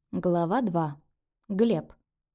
Глава 2. Глеб.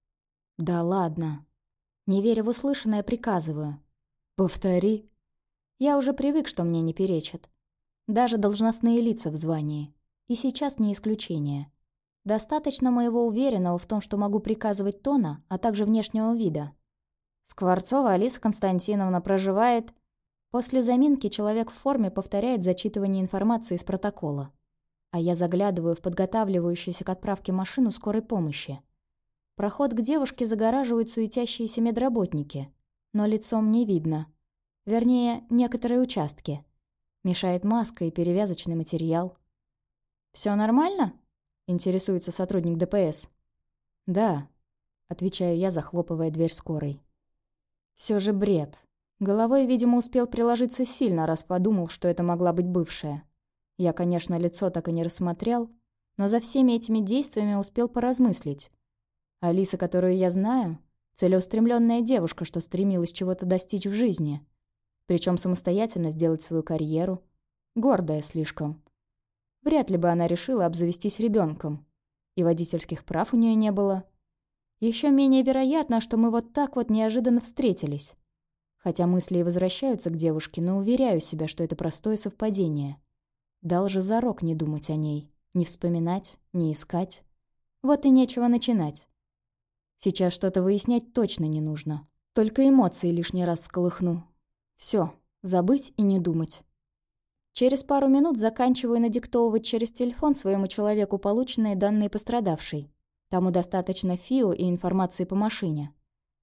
Да ладно. Не веря в услышанное, приказываю. Повтори. Я уже привык, что мне не перечат. Даже должностные лица в звании. И сейчас не исключение. Достаточно моего уверенного в том, что могу приказывать тона, а также внешнего вида. Скворцова Алиса Константиновна проживает... После заминки человек в форме повторяет зачитывание информации из протокола. А я заглядываю в подготавливающуюся к отправке машину скорой помощи. Проход к девушке загораживают суетящиеся медработники, но лицом не видно. Вернее, некоторые участки. Мешает маска и перевязочный материал. «Всё нормально?» — интересуется сотрудник ДПС. «Да», — отвечаю я, захлопывая дверь скорой. Всё же бред. Головой, видимо, успел приложиться сильно, раз подумал, что это могла быть бывшая. Я, конечно, лицо так и не рассмотрел, но за всеми этими действиями успел поразмыслить. Алиса, которую я знаю, целеустремленная девушка, что стремилась чего-то достичь в жизни. Причем самостоятельно сделать свою карьеру. Гордая слишком. Вряд ли бы она решила обзавестись ребенком. И водительских прав у нее не было. Еще менее вероятно, что мы вот так вот неожиданно встретились. Хотя мысли и возвращаются к девушке, но уверяю себя, что это простое совпадение. Дал же зарок не думать о ней, не вспоминать, не искать. Вот и нечего начинать. Сейчас что-то выяснять точно не нужно. Только эмоции лишний раз сколыхну. Все, забыть и не думать. Через пару минут заканчиваю надиктовывать через телефон своему человеку полученные данные пострадавшей. Тому достаточно ФИО и информации по машине.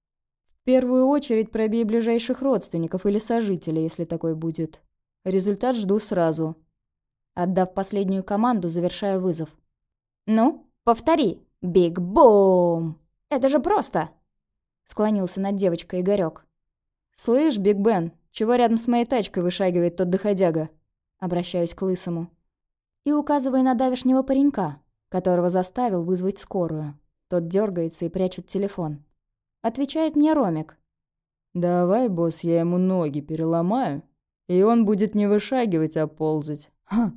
В первую очередь пробей ближайших родственников или сожителей, если такой будет. Результат жду сразу. Отдав последнюю команду, завершаю вызов. «Ну, повтори. Биг Бум! Это же просто!» Склонился над девочкой Игорёк. «Слышь, Биг Бен, чего рядом с моей тачкой вышагивает тот доходяга?» Обращаюсь к Лысому. И указываю на давешнего паренька, которого заставил вызвать скорую. Тот дергается и прячет телефон. Отвечает мне Ромик. «Давай, босс, я ему ноги переломаю, и он будет не вышагивать, а ползать. Ха!»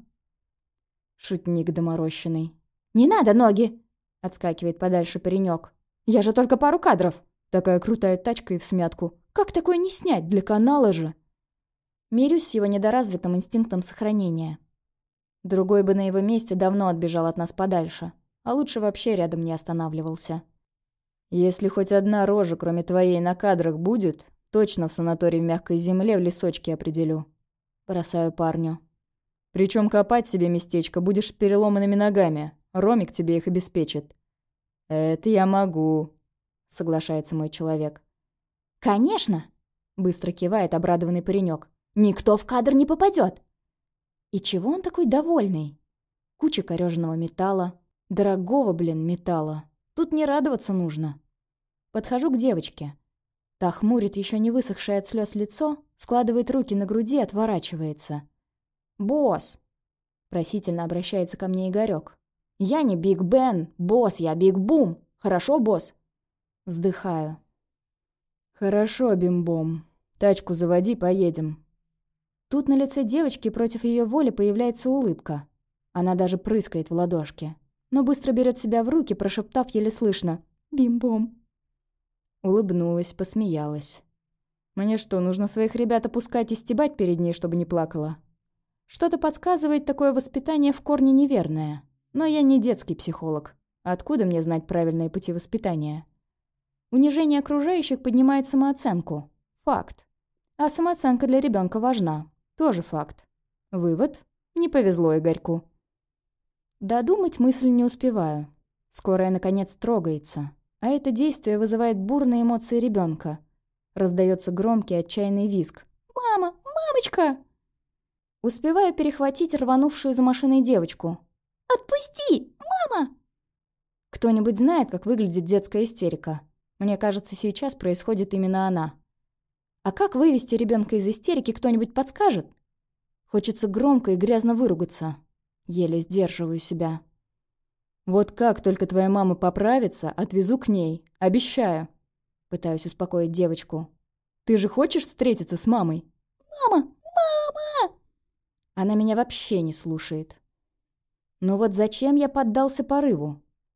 Шутник доморощенный. «Не надо ноги!» — отскакивает подальше паренек. «Я же только пару кадров. Такая крутая тачка и всмятку. Как такое не снять? Для канала же!» Мирюсь с его недоразвитым инстинктом сохранения. Другой бы на его месте давно отбежал от нас подальше, а лучше вообще рядом не останавливался. «Если хоть одна рожа, кроме твоей, на кадрах будет, точно в санатории в мягкой земле в лесочке определю». Бросаю парню. «Причем копать себе местечко будешь с переломанными ногами. Ромик тебе их обеспечит». «Это я могу», — соглашается мой человек. «Конечно!» — быстро кивает обрадованный паренек. «Никто в кадр не попадет!» И чего он такой довольный? Куча корёженного металла. Дорогого, металла. Тут не радоваться нужно. Подхожу к девочке. Та хмурит еще не высохшее от слез лицо, складывает руки на груди, отворачивается. «Босс!» — просительно обращается ко мне Игорёк. «Я не Биг Бен, босс, я Биг Бум. Хорошо, босс?» Вздыхаю. «Хорошо, Бим-бом. Тачку заводи, поедем». Тут на лице девочки против ее воли появляется улыбка. Она даже прыскает в ладошки, но быстро берет себя в руки, прошептав еле слышно «Бим-бом». Улыбнулась, посмеялась. Мне что, нужно своих ребят опускать и стебать перед ней, чтобы не плакала? Что-то подсказывает, такое воспитание в корне неверное. Но я не детский психолог. Откуда мне знать правильные пути воспитания? Унижение окружающих поднимает самооценку. Факт. А самооценка для ребенка важна. Тоже факт. Вывод. Не повезло Игорьку. Додумать мысль не успеваю. Скорая, наконец, трогается. А это действие вызывает бурные эмоции ребенка. Раздается громкий отчаянный визг. «Мама! Мамочка!» Успеваю перехватить рванувшую за машиной девочку. «Отпусти! Мама!» Кто-нибудь знает, как выглядит детская истерика? Мне кажется, сейчас происходит именно она. А как вывести ребенка из истерики, кто-нибудь подскажет? Хочется громко и грязно выругаться. Еле сдерживаю себя. «Вот как только твоя мама поправится, отвезу к ней. Обещаю». Пытаюсь успокоить девочку. «Ты же хочешь встретиться с мамой?» «Мама! Мама!» Она меня вообще не слушает. Но вот зачем я поддался порыву?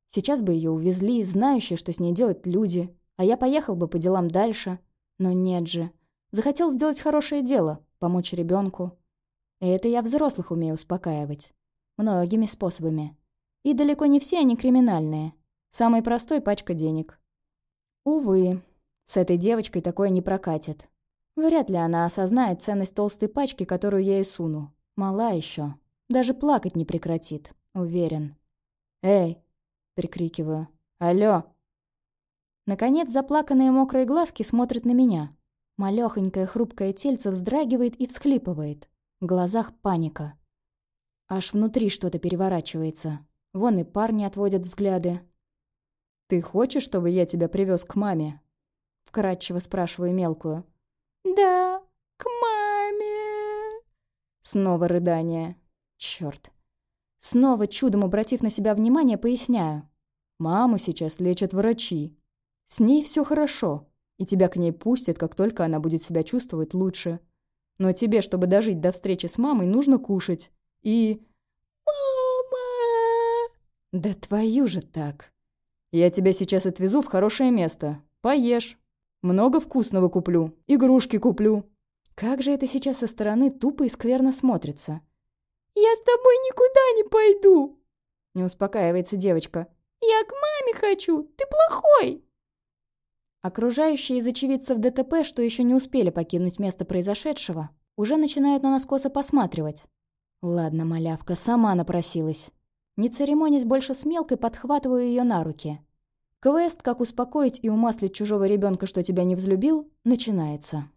Сейчас бы ее увезли, знающие, что с ней делать люди, а я поехал бы по делам дальше. Но нет же. Захотел сделать хорошее дело, помочь ребенку. И это я взрослых умею успокаивать. Многими способами. И далеко не все они криминальные. Самый простой — пачка денег. Увы, с этой девочкой такое не прокатит. Вряд ли она осознает ценность толстой пачки, которую я ей суну. Мала еще. Даже плакать не прекратит, уверен. «Эй!» — прикрикиваю. «Алло!» Наконец, заплаканные мокрые глазки смотрят на меня. Малёхонькое хрупкое тельце вздрагивает и всхлипывает. В глазах паника. Аж внутри что-то переворачивается. Вон и парни отводят взгляды. «Ты хочешь, чтобы я тебя привез к маме?» Вкратчиво спрашиваю мелкую. «Да, к маме!» Снова рыдание. Чёрт. Снова, чудом обратив на себя внимание, поясняю. «Маму сейчас лечат врачи. С ней все хорошо, и тебя к ней пустят, как только она будет себя чувствовать лучше. Но тебе, чтобы дожить до встречи с мамой, нужно кушать. И...» «Мама!» «Да твою же так! Я тебя сейчас отвезу в хорошее место. Поешь. Много вкусного куплю. Игрушки куплю». Как же это сейчас со стороны тупо и скверно смотрится. «Я с тобой никуда не пойду!» Не успокаивается девочка. «Я к маме хочу! Ты плохой!» Окружающие из очевидцев ДТП, что еще не успели покинуть место произошедшего, уже начинают на нас косо посматривать. Ладно, малявка, сама напросилась. Не церемонясь больше с мелкой, подхватываю ее на руки. Квест, как успокоить и умаслить чужого ребенка, что тебя не взлюбил, начинается.